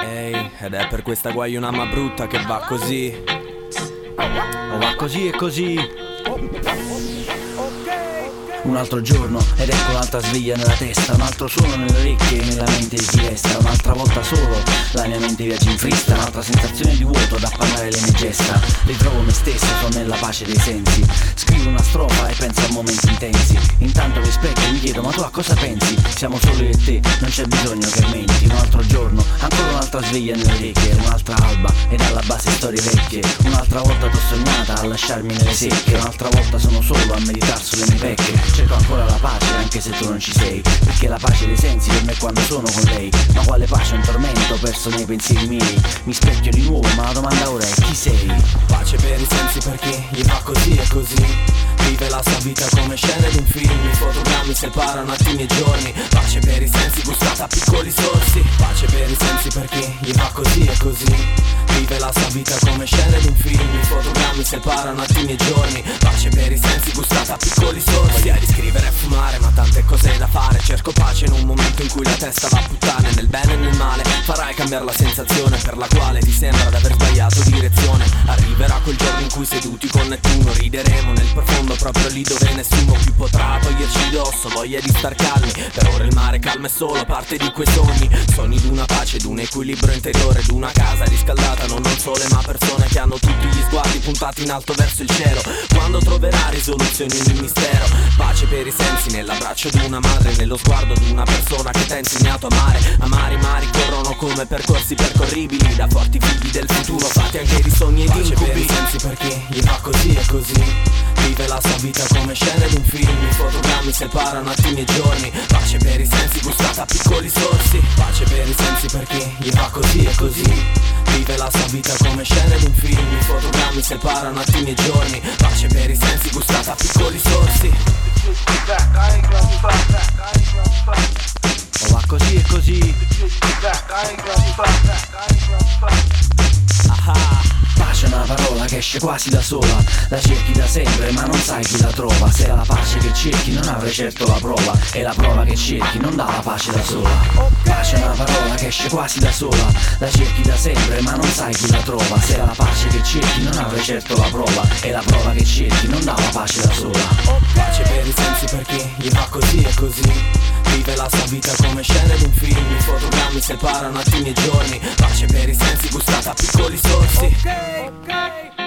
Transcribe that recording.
Ehi, ed è per questa guaionama brutta che va così. O va così e così. Un altro giorno ed ecco un'altra sveglia nella testa, un altro suono nelle orecchie e nella mente di chi resta. Un'altra volta solo la mia mente viaggia in frista, un'altra sensazione di vuoto da appannare le mie gesta. Ritrovo me stesso, sono nella pace dei sensi. Scrivo una strofa e penso a momenti intensi. Intanto mi specchio e mi chiedo: ma tu a cosa pensi? Siamo solo io e te, non c'è bisogno che menti. Un altro giorno, ancora un'altra sveglia nelle orecchie, un'altra alba ed alla base storie vecchie. Un'altra volta t'ho sognata a lasciarmi nelle secche, un'altra volta sono solo a meditare sulle mie pecche. Cerco ancora la pace anche se tu non ci sei, perché la pace dei sensi per me è quando sono con lei. Ma quale pace? Un tormento perso nei pensieri miei. Mi specchio di nuovo ma la domanda ora è: chi sei? Pace per i sensi perché gli va così e così. Vive la sua vita come scene di un film. I fotogrammi separano attimi e giorni. Pace per i sensi gustata a piccoli sorsi. Pace per i sensi perché gli va così e così. Vive la sua vita come scene di un film. I fotogrammi separano attimi e giorni. Pace per i sensi gustata a piccoli sorsi. Voglia di scrivere e fumare ma tante cose da fare. Cerco pace in un momento in cui la testa va a puttane. Nel bene e nel male farai cambiare la sensazione per la quale ti sembra d'aver sbagliato direzione. Arriverà quel giorno in cui seduti con Nettuno rideremo nel profondo, proprio lì dove nessuno più potrà toglierci dosso. Voglia di star calmi, per ora il mare calmo è solo parte di quei sogni. Sogni d'una pace, d'un equilibrio interiore, d'una casa riscaldata, non sole ma persone che hanno tutti gli sguardi puntati in alto verso il cielo. Quando troverà risoluzioni nel mistero. Pace per i sensi nell'abbraccio di una madre, nello sguardo di una persona che ti ha insegnato a amare. Amare i mari corrono come percorsi percorribili da forti figli del futuro fatti anche di sogni ed incubi. Pace per i sensi perché gli va così e così. Vive la sua vita come scene di un film. I fotogrammi separano attimi e giorni. Pace per i sensi gustata a piccoli sorsi. Pace per i sensi perché gli va così e così. Vive la sua vita come scene di un film. I fotogrammi separano attimi e giorni. Pace per i sensi gustata a piccoli sorsi. O va così e così. Pace è una parola che esce quasi da sola. La cerchi da sempre ma non sai chi la trova. Se è la pace che cerchi non avrai certo la prova. E la prova che cerchi non dà la pace da sola. Pace è una parola che esce quasi da sola. La cerchi da sempre ma non sai chi la trova. Se è la pace che cerchi non avrai certo la prova. E la prova che cerchi non dà la pace da sola. Pace per i sensi perché gli va così e così. Vive la sua vita come scene di un film. I fotogrammi separano attimi e giorni. Pace per i sensi gustata a piccoli sorsi. Okay.